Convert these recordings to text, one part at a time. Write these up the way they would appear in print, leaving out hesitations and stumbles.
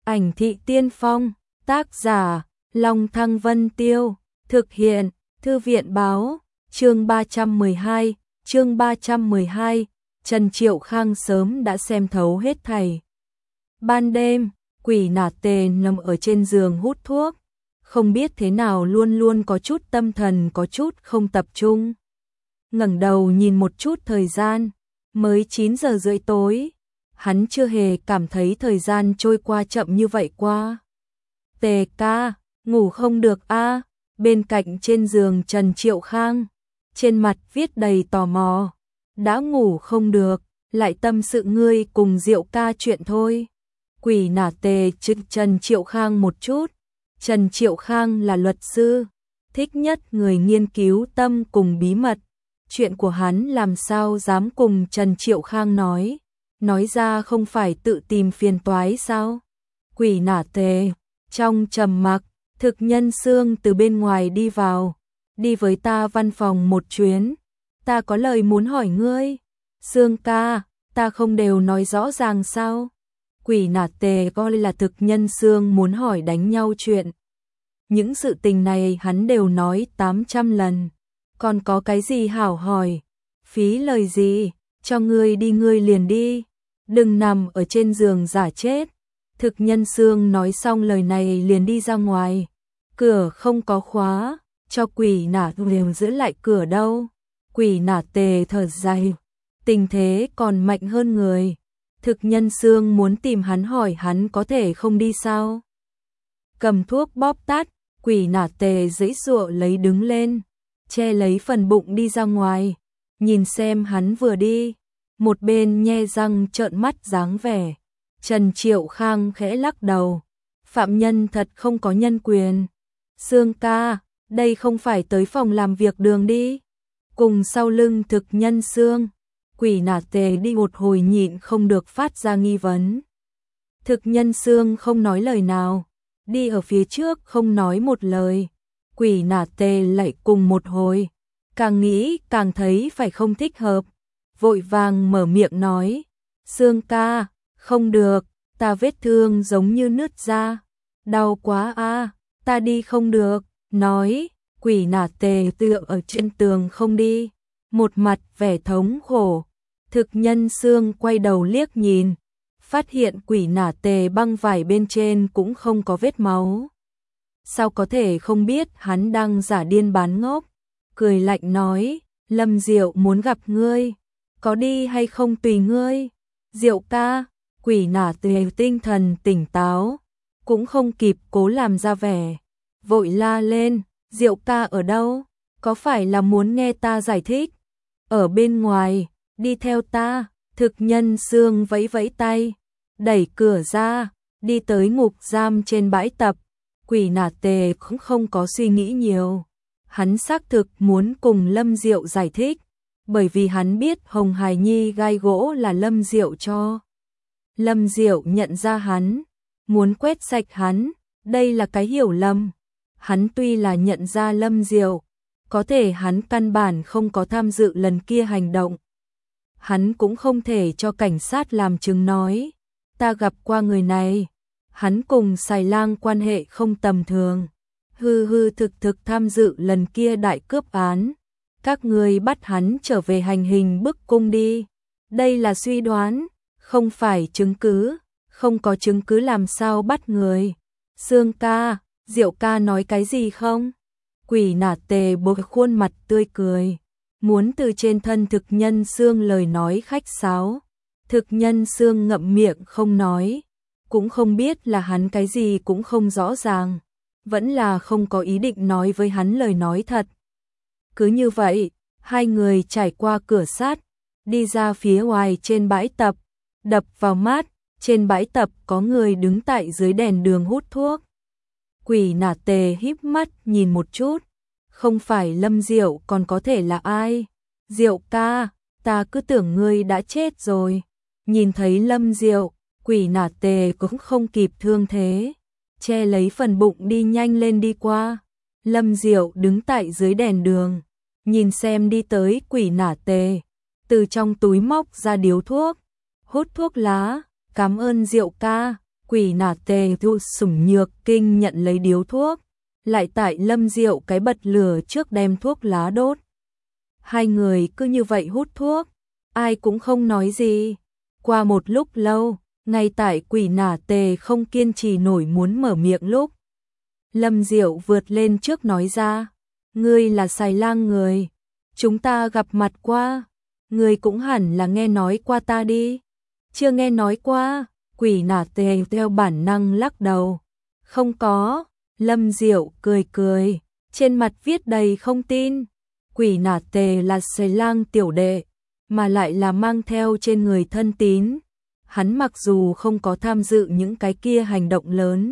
Ảnh thị tiên phong, tác giả, Long Thăng Vân Tiêu, thực hiện, Thư viện báo, chương 312, Trần Triệu Khang sớm đã xem thấu hết thảy. Ban đêm, Quỷ Nả Tề nằm ở trên giường hút thuốc, không biết thế nào luôn luôn có chút tâm thần có chút không tập trung. Ngẩng đầu nhìn một chút thời gian, mới 9 giờ rưỡi tối, hắn chưa hề cảm thấy thời gian trôi qua chậm như vậy qua. Tề ca, ngủ không được a? Bên cạnh trên giường Trần Triệu Khang, trên mặt viết đầy tò mò. Đã ngủ không được, lại tâm sự ngươi cùng Diệu ca chuyện thôi. Quỷ Nả Tề chừng Trần Triệu Khang một chút. Trần Triệu Khang là luật sư, thích nhất người nghiên cứu tâm cùng bí mật. Chuyện của hắn làm sao dám cùng Trần Triệu Khang nói ra không phải tự tìm phiền toái sao? Quỷ Nả Tề, trong trầm mặc, Thực Nhân Xương từ bên ngoài đi vào, đi với ta văn phòng một chuyến, ta có lời muốn hỏi ngươi. Xương ca, ta không đều nói rõ ràng sao? Quỷ Nả Tề coi là Thực Nhân Xương muốn hỏi đánh nhau chuyện. Những sự tình này hắn đều nói 800 lần, còn có cái gì hảo hỏi, phí lời gì, cho ngươi đi ngươi liền đi, đừng nằm ở trên giường giả chết. Thực Nhân Xương nói xong lời này liền đi ra ngoài, cửa không có khóa, cho Quỷ Nả Tề giữ lại cửa đâu. Quỷ Nả Tề thở dài, tình thế còn mạnh hơn người. Thực Nhân Xương muốn tìm hắn hỏi hắn có thể không đi sao? Cầm thuốc bóp tắt, Quỷ Nả Tề giãy giụa lấy đứng lên, che lấy phần bụng đi ra ngoài, nhìn xem hắn vừa đi, một bên nhe răng trợn mắt dáng vẻ. Trần Triệu Khang khẽ lắc đầu, phạm nhân thật không có nhân quyền. Xương ca, đây không phải tới phòng làm việc đường đi. Cùng sau lưng Thực Nhân Xương, Quỷ Nả Tề đi một hồi nhịn không được phát ra nghi vấn. Thực Nhân Xương không nói lời nào, đi ở phía trước không nói một lời. Quỷ Nả Tề lại cùng một hồi, càng nghĩ càng thấy phải không thích hợp, vội vàng mở miệng nói, Xương ca, không được, ta vết thương giống như nứt ra, đau quá a, ta đi không được. Nói, Quỷ Nả Tề tựa ở trên tường không đi, một mặt vẻ thống khổ. Thực Nhân Xương quay đầu liếc nhìn, phát hiện Quỷ Nả Tề băng vải bên trên cũng không có vết máu. Sao có thể không biết hắn đang giả điên bán ngốc, cười lạnh nói, Lâm Diệu muốn gặp ngươi, có đi hay không tùy ngươi. Diệu ca, Quỷ Nả Tề tinh thần tỉnh táo, cũng không kịp cố làm ra vẻ, vội la lên, Diệu ca ở đâu, có phải là muốn nghe ta giải thích? Ở bên ngoài, đi theo ta. Thực Nhân Xương vẫy vẫy tay, đẩy cửa ra, đi tới ngục giam trên bãi tập. Quỷ Nả Tề cũng không có suy nghĩ nhiều, hắn xác thực muốn cùng Lâm Diệu giải thích, bởi vì hắn biết Hồng Hải Nhi gai gỗ là Lâm Diệu cho. Lâm Diệu nhận ra hắn, muốn quét sạch hắn, đây là cái hiểu lầm. Hắn tuy là nhận ra Lâm Diệu, có thể hắn căn bản không có tham dự lần kia hành động. Hắn cũng không thể cho cảnh sát làm chứng nói, ta gặp qua người này, hắn cùng Xài Lang quan hệ không tầm thường, thực tham dự lần kia đại cướp án, các ngươi bắt hắn trở về hành hình bức cung đi. Đây là suy đoán, không phải chứng cứ, không có chứng cứ làm sao bắt người. Xương ca, Diệu ca nói cái gì không? Quỷ Nả Tề bộc khuôn mặt tươi cười, muốn từ trên thân Thực Nhân Xương lời nói khách sáo. Thực Nhân Xương ngậm miệng không nói, cũng không biết là hắn cái gì cũng không rõ ràng, vẫn là không có ý định nói với hắn lời nói thật. Cứ như vậy, hai người trải qua cửa sắt, đi ra phía ngoài trên bãi tập, đập vào mắt, trên bãi tập có người đứng tại dưới đèn đường hút thuốc. Quỷ Nả Tề híp mắt nhìn một chút, không phải Lâm Diệu còn có thể là ai? Diệu ca, ta cứ tưởng ngươi đã chết rồi. Nhìn thấy Lâm Diệu, Quỷ Nả Tề cũng không kịp thương thế, che lấy phần bụng đi nhanh lên đi qua. Lâm Diệu đứng tại dưới đèn đường, nhìn xem đi tới Quỷ Nả Tề, từ trong túi móc ra điếu thuốc, hút thuốc lá, cảm ơn Diệu ca. Quỷ nà tề thu sủng nhược kinh nhận lấy điếu thuốc, lại tại Lâm Diệu cái bật lửa trước đem thuốc lá đốt. Hai người cứ như vậy hút thuốc, ai cũng không nói gì. Qua một lúc lâu, ngay tại quỷ nà tề không kiên trì nổi muốn mở miệng lúc, Lâm Diệu vượt lên trước nói ra, ngươi là Xài Lang người, chúng ta gặp mặt qua, ngươi cũng hẳn là nghe nói qua ta đi. Chưa nghe nói qua, quỷ nà tề theo bản năng lắc đầu. Không có, Lâm Diệu cười cười, trên mặt viết đầy không tin. Quỷ nà tề là Xài Lang tiểu đệ, mà lại là mang theo trên người thân tín. Hắn mặc dù không có tham dự những cái kia hành động lớn,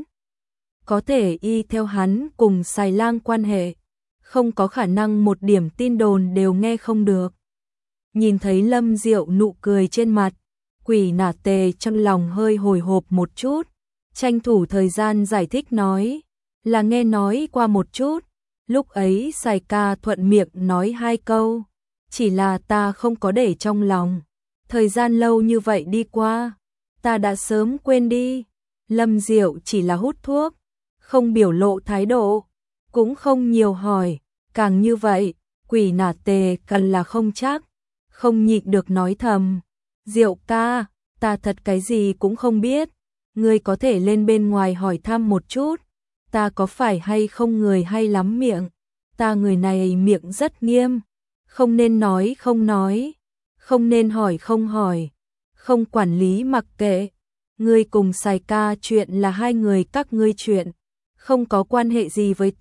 có thể y theo hắn cùng Xài Lang quan hệ, không có khả năng một điểm tin đồn đều nghe không được. Nhìn thấy Lâm Diệu nụ cười trên mặt, quỷ nà tề trong lòng hơi hồi hộp một chút, tranh thủ thời gian giải thích nói, là nghe nói qua một chút, lúc ấy Xài ca thuận miệng nói 2 câu, chỉ là ta không có để trong lòng, thời gian lâu như vậy đi qua, ta đã sớm quên đi. Lâm Diệu chỉ là hút thuốc, không biểu lộ thái độ, cũng không nhiều hỏi, càng như vậy, quỷ nà tề cần là không chắc, không nhịn được nói thầm, Diệu ca, ta thật cái gì cũng không biết, ngươi có thể lên bên ngoài hỏi thăm một chút, ta có phải hay không người hay lắm miệng, ta người này miệng rất nghiêm, không nên nói không nói, không nên hỏi không hỏi, không quản lý mặc kệ, ngươi cùng Xài ca chuyện là hai người các ngươi chuyện, không có quan hệ gì với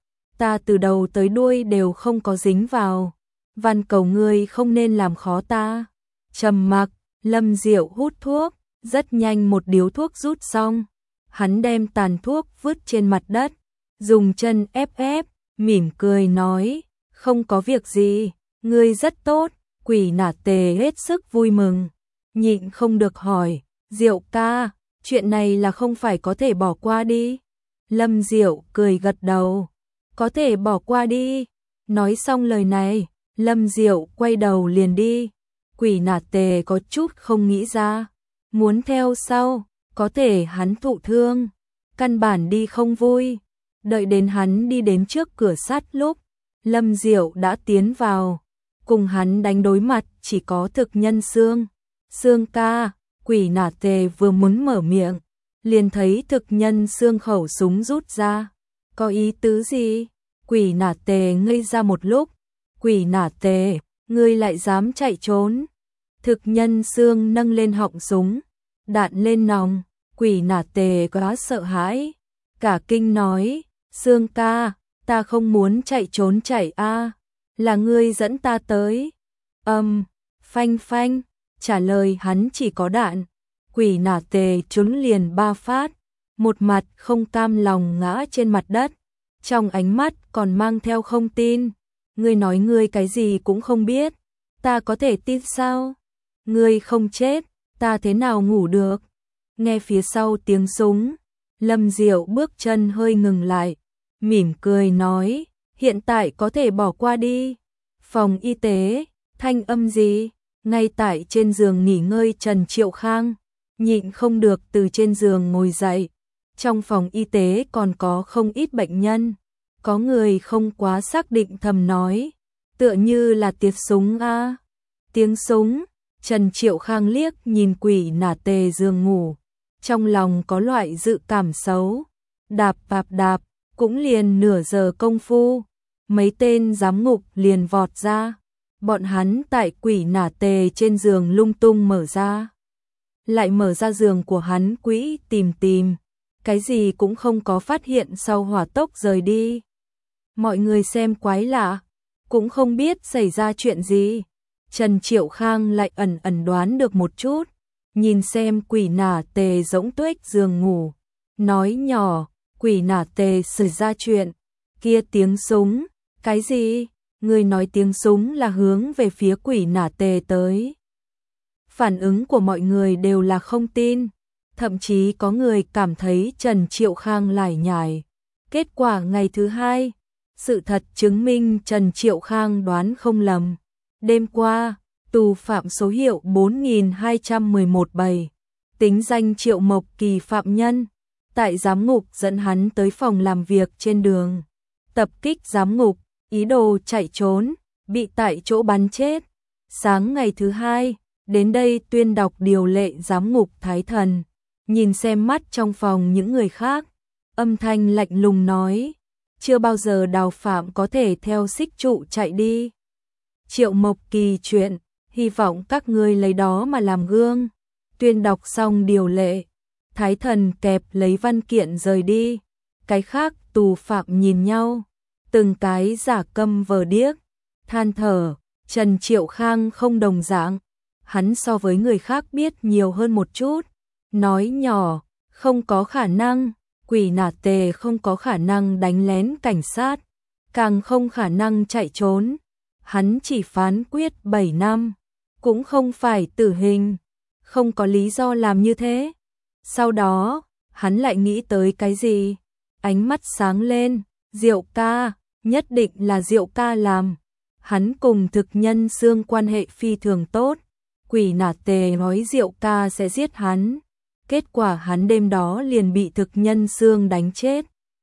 ta từ đầu tới đuôi đều không có dính vào, van cầu ngươi không nên làm khó ta. Trầm mặc, Lâm Diệu hút thuốc, rất nhanh một điếu thuốc rút xong, hắn đem tàn thuốc vứt trên mặt đất, dùng chân ép ép, mỉm cười nói, không có việc gì, ngươi rất tốt. Quỷ nà tề hết sức vui mừng, nhịn không được hỏi, Diệu ca, chuyện này là không phải có thể bỏ qua đi. Lâm Diệu cười gật đầu, có thể bỏ qua đi. Nói xong lời này, Lâm Diệu quay đầu liền đi. Quỷ nà tề có chút không nghĩ ra, muốn theo sau, có thể hắn thụ thương, căn bản đi không vui. Đợi đến hắn đi đến trước cửa sắt lúc, Lâm Diệu đã tiến vào, cùng hắn đánh đối mặt chỉ có Thực Nhân Xương. Xương ca, quỷ nà tề vừa muốn mở miệng, liền thấy Thực Nhân Xương khẩu súng rút ra. Có ý tứ gì? Quỷ nà tề ngây ra một lúc. Quỷ nà tề, ngươi lại dám chạy trốn? Thực Nhân Xương nâng lên họng súng, đạn lên nòng. Quỷ nà tề quá sợ hãi, cả kinh nói, Xương ca, ta không muốn chạy trốn chạy a, là ngươi dẫn ta tới. Phanh phanh, trả lời hắn chỉ có đạn. Quỷ nà tề trúng liền 3 phát, một mặt không cam lòng ngã trên mặt đất, trong ánh mắt còn mang theo không tin. Ngươi nói ngươi cái gì cũng không biết, ta có thể tin sao? Ngươi không chết, ta thế nào ngủ được? Nghe phía sau tiếng súng, Lâm Diệu bước chân hơi ngừng lại, mỉm cười nói, hiện tại có thể bỏ qua đi. Phòng y tế, thanh âm gì? Ngay tại trên giường nghỉ ngơi Trần Triệu Khang, nhịn không được từ trên giường ngồi dậy. Trong phòng y tế còn có không ít bệnh nhân, có người không quá xác định thầm nói, tựa như là tiếng súng a. Tiếng súng, Trần Triệu Khang liếc nhìn quỷ nà tề giường ngủ, trong lòng có loại dự cảm xấu. Đạp đạp, cũng liền nửa giờ công phu, mấy tên giám ngục liền vọt ra. Bọn hắn tại quỷ nà tề trên giường lung tung mở ra. Lại mở ra giường của hắn quỹ tìm, cái gì cũng không có phát hiện sau hỏa tốc rời đi. Mọi người xem quái lạ, cũng không biết xảy ra chuyện gì. Trần Triệu Khang lại ẩn đoán được một chút, nhìn xem quỷ nà tề rỗng tuếch giường ngủ, nói nhỏ, quỷ nà tề xảy ra chuyện, kia tiếng súng, cái gì? Người nói tiếng súng là hướng về phía quỷ nà tề tới. Phản ứng của mọi người đều là không tin, thậm chí có người cảm thấy Trần Triệu Khang lải nhải. Kết quả ngày thứ hai, sự thật chứng minh Trần Triệu Khang đoán không lầm. Đêm qua, tù phạm số hiệu 4211 bày, tính danh Triệu Mộc Kỳ phạm nhân, tại giám ngục dẫn hắn tới phòng làm việc trên đường, tập kích giám ngục, ý đồ chạy trốn, bị tại chỗ bắn chết. Sáng ngày thứ hai, đến đây tuyên đọc điều lệ giám ngục Thái Thần, nhìn xem mắt trong phòng những người khác, âm thanh lạnh lùng nói, chưa bao giờ Đào Phạm có thể theo xích trụ chạy đi. Triệu Mộc Kỳ chuyện, hy vọng các ngươi lấy đó mà làm gương. Tuyên đọc xong điều lệ, Thái Thần kẹp lấy văn kiện rời đi, cái khác tù phạm nhìn nhau, từng cái giả câm vờ điếc, than thở. Trần Triệu Khang không đồng dạng, hắn so với người khác biết nhiều hơn một chút, nói nhỏ, không có khả năng, Quỷ Nà Tề không có khả năng đánh lén cảnh sát, càng không khả năng chạy trốn, hắn chỉ phán quyết 7 năm, cũng không phải tử hình, không có lý do làm như thế. Sau đó, hắn lại nghĩ tới cái gì, ánh mắt sáng lên, Diệu ca, nhất định là Diệu ca làm. Hắn cùng thực nhân xương quan hệ phi thường tốt, Quỷ Nà Tề nói Diệu ca sẽ giết hắn, kết quả hắn đêm đó liền bị thực nhân xương đánh chết.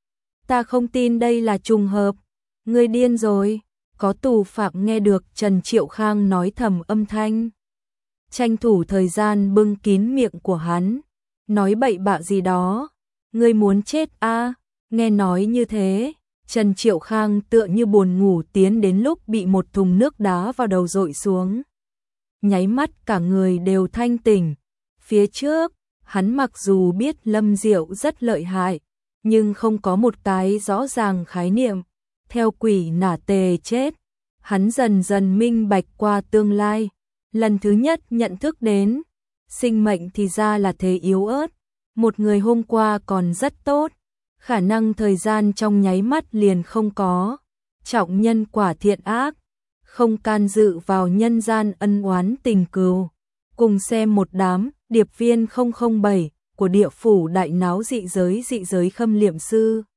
Ta không tin đây là trùng hợp, ngươi điên rồi. Có tù phạm nghe được Trần Triệu Khang nói thầm âm thanh, tranh thủ thời gian bưng kín miệng của hắn, nói bậy bạ gì đó, ngươi muốn chết a? Nghe nói như thế, Trần Triệu Khang tựa như buồn ngủ tiến đến lúc bị một thùng nước đá vào đầu dội xuống. Nháy mắt cả người đều thanh tỉnh. Phía trước, hắn mặc dù biết Lâm Diệu rất lợi hại, nhưng không có một cái rõ ràng khái niệm. Theo Quỷ Nà Tề chết, hắn dần dần minh bạch qua tương lai. Lần thứ nhất nhận thức đến, sinh mệnh thì ra là thế yếu ớt. Một người hôm qua còn rất tốt, khả năng thời gian trong nháy mắt liền không có. Trọng nhân quả thiện ác, không can dự vào nhân gian ân oán tình cừu. Cùng xem một đám điệp viên 007 của địa phủ đại náo dị giới khâm liệm sư.